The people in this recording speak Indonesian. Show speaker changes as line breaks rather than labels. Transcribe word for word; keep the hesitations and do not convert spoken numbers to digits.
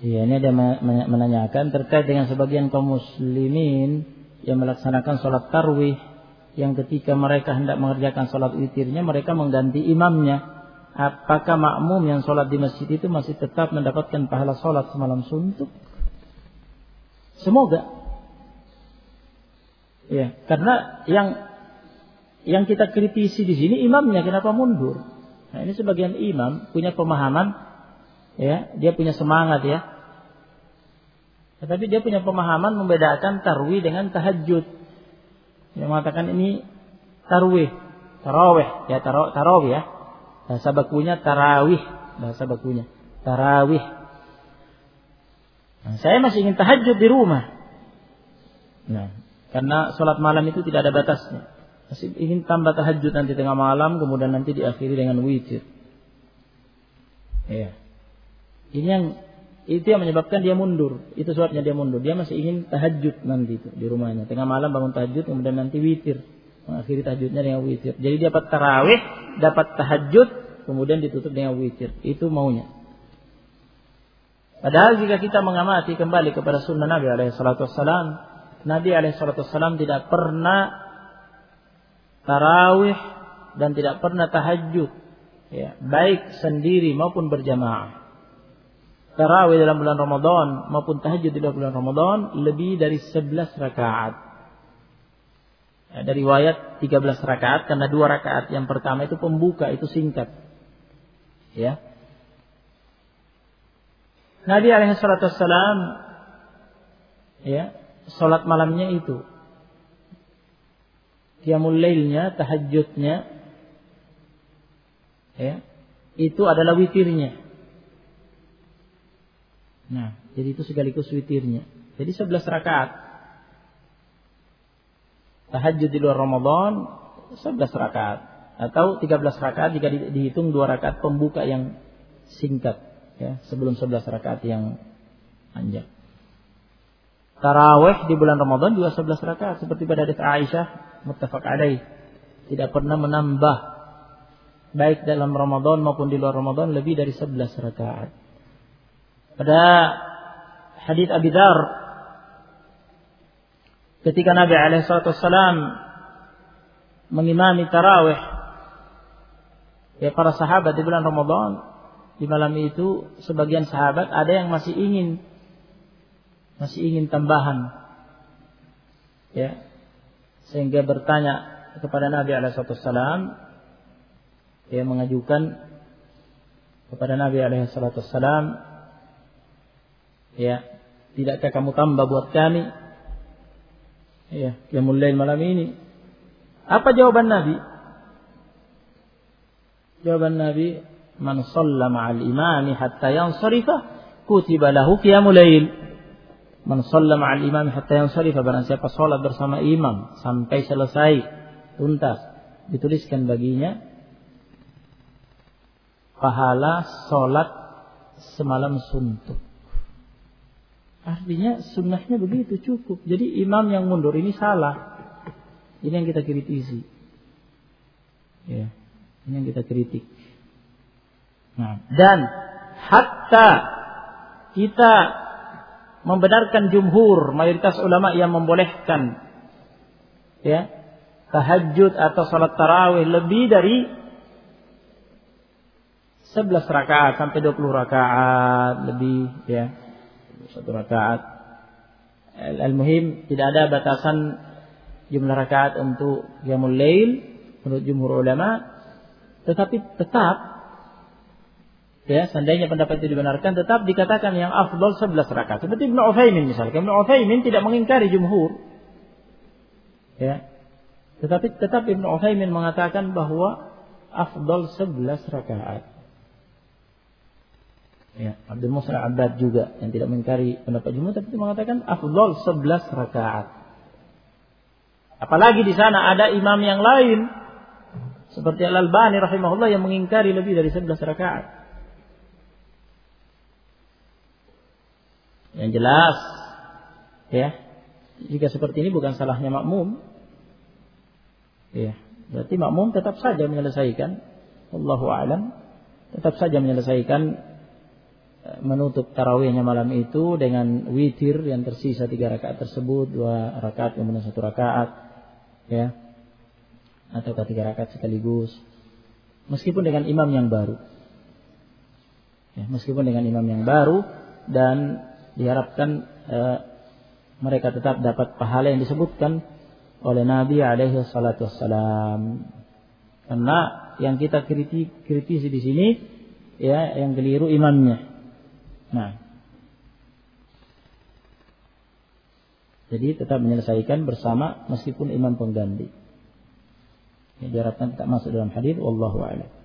Iya, ini ada menanyakan terkait dengan sebagian kaum muslimin yang melaksanakan sholat tarawih, yang ketika mereka hendak mengerjakan sholat witirnya mereka mengganti imamnya. Apakah makmum yang sholat di masjid itu masih tetap mendapatkan pahala sholat semalam suntuk? Semoga. Ya, karena yang yang kita kritisi di sini imamnya, kenapa mundur? Nah, ini sebagian imam punya pemahaman, ya, dia punya semangat, ya. Tetapi dia punya pemahaman membedakan tarwih dengan tahajud. Yang mengatakan ini tarwih, tarawih, ya taro, tarawih ya. Bahasa bakunya tarawih, bahasa bakunya tarawih. Nah, saya masih ingin tahajud di rumah. Nah, karena sholat malam itu tidak ada batasnya. Masih ingin tambah tahajud nanti tengah malam, kemudian nanti diakhiri dengan witir. Ya. Ini yang itu yang menyebabkan dia mundur. Itu sebabnya dia mundur. Dia masih ingin tahajud nanti itu di rumahnya. Tengah malam bangun tahajud, kemudian nanti witir. Mengakhiri tahajudnya dengan witir. Jadi dapat tarawih, dapat tahajud, kemudian ditutup dengan witir. Itu maunya. Padahal jika kita mengamati kembali kepada sunnah Nabi alaihi salatu wassalam, Nabi alaihi salatu wassalam tidak pernah tarawih dan tidak pernah tahajud, ya, baik sendiri maupun berjamaah. Tarawih dalam bulan Ramadan maupun tahajud di dalam bulan Ramadan lebih dari sebelas rakaat. Ya, dari riwayat tiga belas rakaat karena dua rakaat yang pertama itu pembuka, itu singkat. Ya. Nabi alaihi salatu wassalam, ya, salat malamnya itu, qiyamul lailnya, tahajudnya, ya, itu adalah witirnya. Nah, jadi itu sekaligus witirnya. Jadi sebelas rakaat. Tahajud di luar Ramadan sebelas rakaat atau tiga belas rakaat jika dihitung dua rakaat pembuka yang singkat, ya, sebelum sebelas rakaat yang panjang. Tarawih di bulan Ramadan juga sebelas rakaat seperti pada hadis Aisyah muttafaq alaih. Tidak pernah menambah baik dalam Ramadan maupun di luar Ramadan lebih dari sebelas rakaat. Pada hadis Abi Dzar, ketika Nabi alaihi salatu wassalam mengimami tarawih, ya, para sahabat di bulan Ramadan, di malam itu sebagian sahabat ada yang masih ingin masih ingin tambahan, ya, sehingga bertanya kepada Nabi alaihi salatu wassalam, ya, mengajukan kepada Nabi alaihi salatu wassalam, ya, tidakkah kamu tambah buat kami, ya, qiyamul lail malam ini? Apa jawaban Nabi? Jawaban Nabi, man shalla ma'al imami hatta yansarifa kutiba lahu qiyamul lail. Man shalla ma'al imami hatta yansarifa, barang siapa salat bersama imam sampai selesai tuntas, dituliskan baginya pahala salat semalam suntuk. Artinya sunnahnya begitu, cukup. Jadi imam yang mundur ini salah. Ini yang kita kritisi. Ya, ini yang kita kritik. Nah, dan hatta kita membenarkan jumhur, mayoritas ulama yang membolehkan, ya, tahajud atau salat tarawih lebih dari sebelas rakaat sampai dua puluh rakaat lebih, ya, satu rakaat. Al-muhim tidak ada batasan jumlah rakaat untuk qiyamul lail menurut jumhur ulama, tetapi tetap, ya, seandainya pendapat itu dibenarkan, tetap dikatakan yang afdal sebelas rakaat. Seperti Ibnu Utsaimin misalnya. Ibnu Utsaimin tidak mengingkari jumhur, ya, tetapi tetap Ibnu Utsaimin mengatakan bahwa afdal sebelas rakaat. Ya, Abdul Muhsin Al-Abbad juga yang tidak mengingkari pendapat jumhur, tapi mengatakan afdal sebelas rakaat. Apalagi di sana ada imam yang lain seperti Al-Albani rahimahullah yang mengingkari lebih dari sebelas rakaat. Yang jelas, ya, jika seperti ini bukan salahnya makmum, ya, berarti makmum tetap saja menyelesaikan, wallahu a'lam, tetap saja menyelesaikan menutup tarawihnya malam itu dengan witir yang tersisa tiga rakaat tersebut, dua rakaat kemudian satu rakaat, ya, atau tiga rakaat sekaligus, meskipun dengan imam yang baru, ya, meskipun dengan imam yang baru, dan diharapkan eh, mereka tetap dapat pahala yang disebutkan oleh Nabi alaihi salatu wassalam. Karena yang kita kritisi, kritisi di sini, ya, yang keliru imamnya. Nah, jadi tetap menyelesaikan bersama meskipun imam pengganti. Ya, diharapkan tidak masuk dalam hadis. Wallahu a'lam.